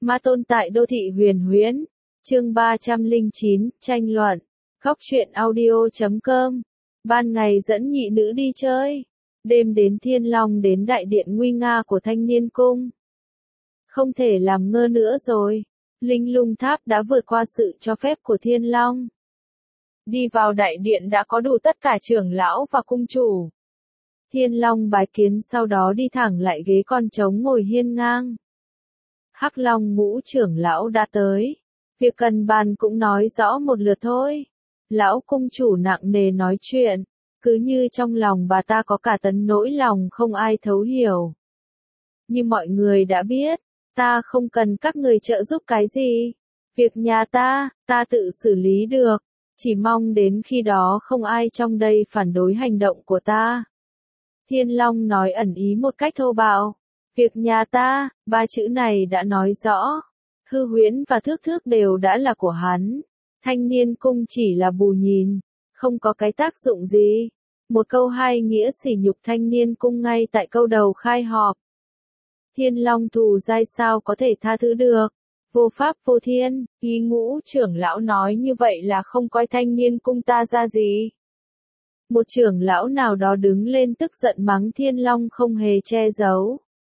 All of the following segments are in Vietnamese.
Ma tôn tại đô thị huyền huyễn. Chương 309, tranh luận. Khóc chuyện audio.com. Ban ngày dẫn nhị nữ đi chơi. Đêm đến Thiên Long đến đại điện nguy nga của Thanh Niên Cung. Không thể làm ngơ nữa rồi. Linh Lung Tháp đã vượt qua sự cho phép của Thiên Long. Đi vào đại điện đã có đủ tất cả trưởng lão và cung chủ. Thiên Long bái kiến sau đó đi thẳng lại ghế con trống ngồi hiên ngang. Hắc Long ngũ trưởng lão đã tới. Việc cần bàn cũng nói rõ một lượt thôi. Lão cung chủ nặng nề nói chuyện. Cứ như trong lòng bà ta có cả tấn nỗi lòng không ai thấu hiểu. Như mọi người đã biết, ta không cần các người trợ giúp cái gì. Việc nhà ta tự xử lý được. Chỉ mong đến khi đó không ai trong đây phản đối hành động của ta. Thiên Long nói ẩn ý một cách thô bạo. Việc nhà ta, ba chữ này đã nói rõ. Hư Huyễn và Thước Thước đều đã là của hắn. Thanh Niên Cung chỉ là bù nhìn, không có cái tác dụng gì. Một câu hai nghĩa sỉ nhục Thanh Niên Cung ngay tại câu đầu khai họp. Thiên Long thù dai sao có thể tha thứ được. Vô pháp vô thiên, ý ngũ trưởng lão nói như vậy là không coi Thanh Niên Cung ta ra gì. Một trưởng lão nào đó đứng lên tức giận mắng Thiên Long không hề che giấu.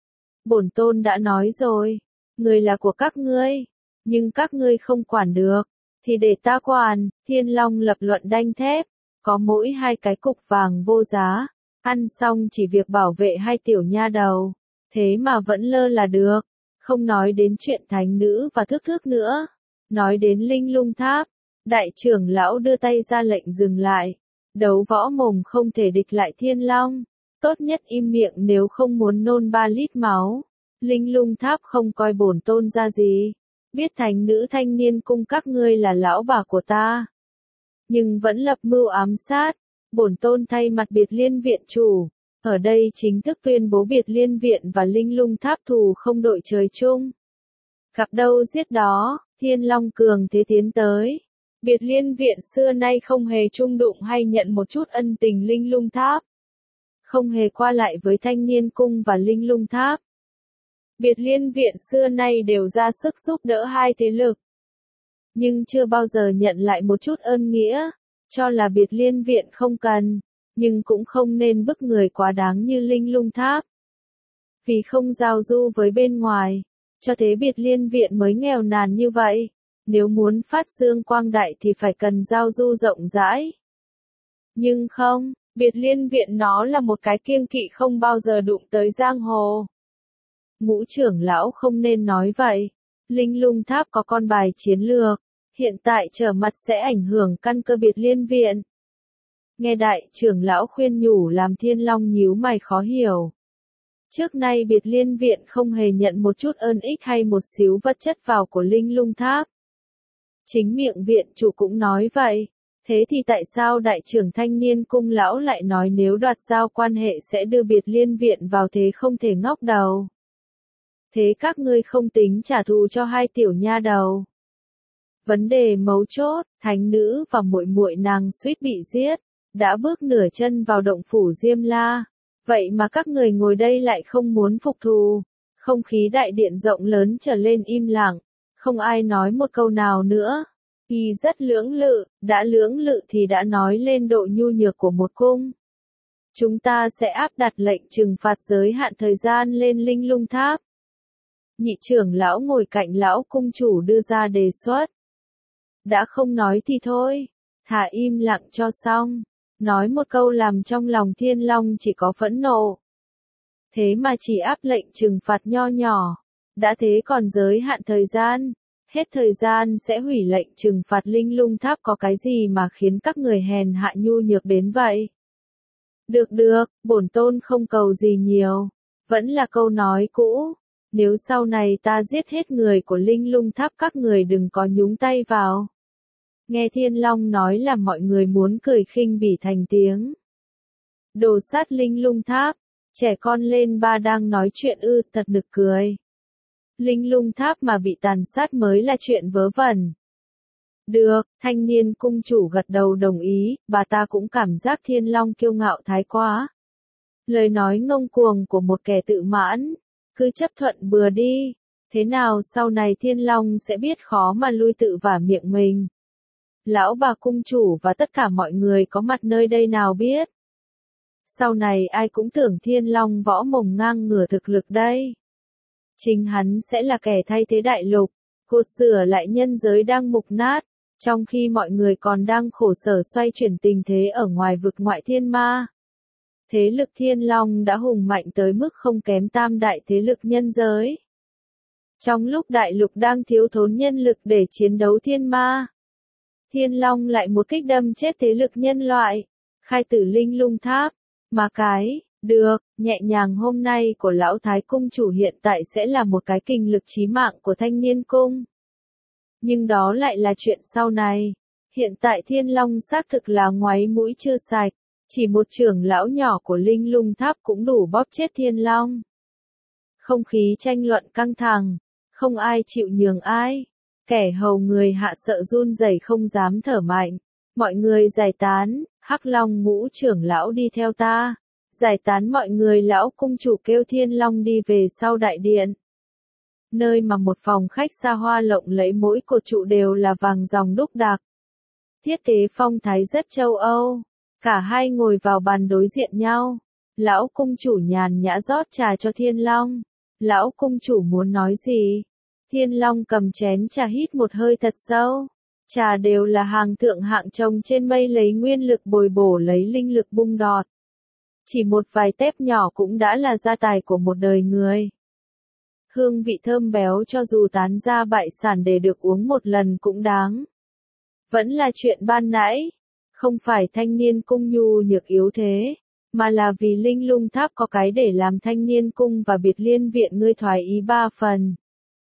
Bổn tôn đã nói rồi, người là của các ngươi, nhưng các ngươi không quản được, thì để ta quản. Thiên Long lập luận đanh thép, có mỗi hai cái cục vàng vô giá, ăn xong chỉ việc bảo vệ hai tiểu nha đầu, thế mà vẫn lơ là được. Không nói đến chuyện thánh nữ và Thước Thước nữa, nói đến Linh Lung Tháp, đại trưởng lão đưa tay ra lệnh dừng lại. Đấu võ mồm không thể địch lại Thiên Long, tốt nhất im miệng nếu không muốn nôn 3 lít máu. Linh Lung Tháp không coi bổn tôn ra gì, biết thánh nữ Thanh Niên Cung các ngươi là lão bà của ta, nhưng vẫn lập mưu ám sát. Bổn tôn thay mặt Biệt Liên Viện chủ, ở đây chính thức tuyên bố Biệt Liên Viện và Linh Lung Tháp thù không đội trời chung. Gặp đâu giết đó. Thiên Long cường thế tiến tới. Biệt Liên Viện xưa nay không hề chung đụng hay nhận một chút ân tình Linh Lung Tháp. Không hề qua lại với Thanh Niên Cung và Linh Lung Tháp. Biệt Liên Viện xưa nay đều ra sức giúp đỡ hai thế lực. Nhưng chưa bao giờ nhận lại một chút ơn nghĩa. Cho là Biệt Liên Viện không cần, nhưng cũng không nên bức người quá đáng như Linh Lung Tháp. Vì không giao du với bên ngoài, cho thế Biệt Liên Viện mới nghèo nàn như vậy. Nếu muốn phát dương quang đại thì phải cần giao du rộng rãi. Nhưng không, Biệt Liên Viện nó là một cái kiêng kỵ không bao giờ đụng tới giang hồ. Ngũ trưởng lão không nên nói vậy. Linh Lung Tháp có con bài chiến lược, hiện tại trở mặt sẽ ảnh hưởng căn cơ Biệt Liên Viện. Nghe đại trưởng lão khuyên nhủ làm Thiên Long nhíu mày khó hiểu. Trước nay Biệt Liên Viện không hề nhận một chút ơn ích hay một xíu vật chất vào của Linh Lung Tháp. Chính miệng viện chủ cũng nói vậy. Thế thì tại sao đại trưởng Thanh Niên Cung lão lại nói nếu đoạt giao quan hệ sẽ đưa Biệt Liên Viện vào thế không thể ngóc đầu? Thế các ngươi không tính trả thù cho hai tiểu nha đầu? Vấn đề mấu chốt, thánh nữ và muội muội nàng suýt bị giết, đã bước nửa chân vào động phủ Diêm La. Vậy mà các người ngồi đây lại không muốn phục thù. Không khí đại điện rộng lớn trở lên im lặng, không ai nói một câu nào nữa. Y rất lưỡng lự, đã lưỡng lự thì đã nói lên độ nhu nhược của một cung. Chúng ta sẽ áp đặt lệnh trừng phạt giới hạn thời gian lên Linh Lung Tháp. Nhị trưởng lão ngồi cạnh lão cung chủ đưa ra đề xuất. Đã không nói thì thôi, thả im lặng cho xong. Nói một câu làm trong lòng Thiên Long chỉ có phẫn nộ. Thế mà chỉ áp lệnh trừng phạt nho nhỏ. Đã thế còn giới hạn thời gian. Hết thời gian sẽ hủy lệnh trừng phạt Linh Lung Tháp có cái gì mà khiến các người hèn hạ nhu nhược đến vậy? Được, bổn tôn không cầu gì nhiều. Vẫn là câu nói cũ. Nếu sau này ta giết hết người của Linh Lung Tháp các người đừng có nhúng tay vào. Nghe Thiên Long nói là mọi người muốn cười khinh bỉ thành tiếng. Đồ sát Linh Lung Tháp, trẻ con lên ba đang nói chuyện thật nực cười. Linh Lung Tháp mà bị tàn sát mới là chuyện vớ vẩn. Được, Thanh Niên Cung chủ gật đầu đồng ý, bà ta cũng cảm giác Thiên Long kiêu ngạo thái quá. Lời nói ngông cuồng của một kẻ tự mãn, cứ chấp thuận bừa đi. Thế nào sau này Thiên Long sẽ biết khó mà lui tự vả miệng mình. Lão bà cung chủ và tất cả mọi người có mặt nơi đây nào biết. Sau này ai cũng tưởng Thiên Long võ mồm ngang ngửa thực lực đây. Chính hắn sẽ là kẻ thay thế đại lục, cột sửa lại nhân giới đang mục nát, trong khi mọi người còn đang khổ sở xoay chuyển tình thế ở ngoài vực ngoại thiên ma. Thế lực Thiên Long đã hùng mạnh tới mức không kém tam đại thế lực nhân giới. Trong lúc đại lục đang thiếu thốn nhân lực để chiến đấu thiên ma, Thiên Long lại một kích đâm chết thế lực nhân loại, khai tử linh lung tháp, mà cái, được, nhẹ nhàng hôm nay của lão thái cung chủ hiện tại sẽ là một cái kình lực chí mạng của thanh niên cung. Nhưng đó lại là chuyện sau này, hiện tại Thiên Long xác thực là ngoáy mũi chưa sạch, chỉ một trưởng lão nhỏ của linh lung tháp cũng đủ bóp chết Thiên Long. Không khí tranh luận căng thẳng, không ai chịu nhường ai. Kẻ hầu người hạ sợ run rẩy không dám thở mạnh. Mọi người giải tán, Hắc Long ngũ trưởng lão đi theo ta. Giải tán mọi người, lão cung chủ kêu Thiên Long đi về sau đại điện. Nơi mà một phòng khách xa hoa lộng lẫy mỗi cột trụ đều là vàng ròng đúc đặc. Thiết kế phong thái rất châu Âu. Cả hai ngồi vào bàn đối diện nhau. Lão cung chủ nhàn nhã rót trà cho Thiên Long. Lão cung chủ muốn nói gì? Thiên Long cầm chén trà hít một hơi thật sâu. Trà đều là hàng thượng hạng trồng trên mây lấy nguyên lực bồi bổ lấy linh lực bung đọt. Chỉ một vài tép nhỏ cũng đã là gia tài của một đời người. Hương vị thơm béo cho dù tán ra bại sản để được uống một lần cũng đáng. Vẫn là chuyện ban nãy. Không phải thanh niên cung nhu nhược yếu thế, mà là vì linh lung tháp có cái để làm thanh niên cung và biệt liên viện ngươi thoái ý 3 phần.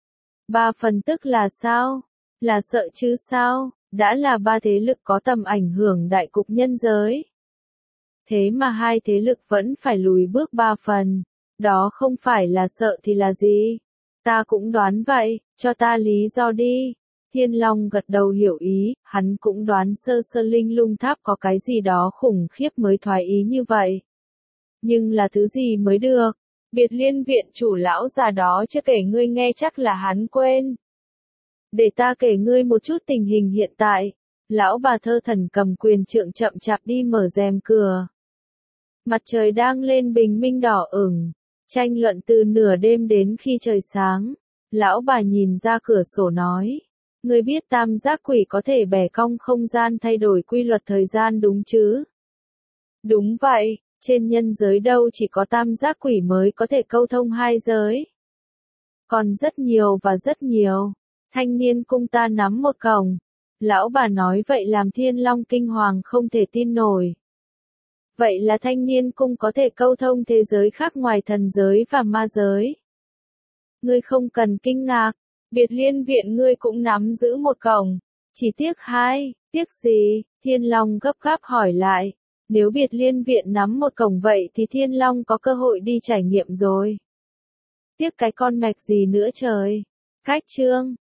3 phần tức là sao? Là sợ chứ sao? Đã là 3 thế lực có tầm ảnh hưởng đại cục nhân giới. Thế mà 2 thế lực vẫn phải lùi bước 3 phần. Đó không phải là sợ thì là gì? Ta cũng đoán vậy, cho ta lý do đi. Thiên Long gật đầu hiểu ý, hắn cũng đoán sơ sơ linh lung tháp có cái gì đó khủng khiếp mới thoái ý như vậy. Nhưng là thứ gì mới được? Biệt liên viện chủ lão già đó chưa kể ngươi nghe chắc là hắn quên. Để ta kể ngươi một chút tình hình hiện tại. Lão bà thơ thần cầm quyền trượng chậm chạp đi mở rèm cửa. Mặt trời đang lên bình minh đỏ ửng. Tranh luận từ nửa đêm đến khi trời sáng. Lão bà nhìn ra cửa sổ nói. Ngươi biết tam giác quỷ có thể bẻ cong không gian thay đổi quy luật thời gian đúng chứ? Đúng vậy, trên nhân giới đâu chỉ có tam giác quỷ mới có thể câu thông hai giới. Còn rất nhiều và rất nhiều. Thanh niên cung ta nắm một cổng. Lão bà nói vậy làm Thiên Long kinh hoàng không thể tin nổi. Vậy là thanh niên cung có thể câu thông thế giới khác ngoài thần giới và ma giới. Ngươi không cần kinh ngạc. Biệt liên viện ngươi cũng nắm giữ một cổng. Chỉ tiếc tiếc gì? Thiên Long gấp gáp hỏi lại. Nếu biệt liên viện nắm một cổng vậy thì Thiên Long có cơ hội đi trải nghiệm rồi. Tiếc cái con mạch gì nữa trời. Cách chương.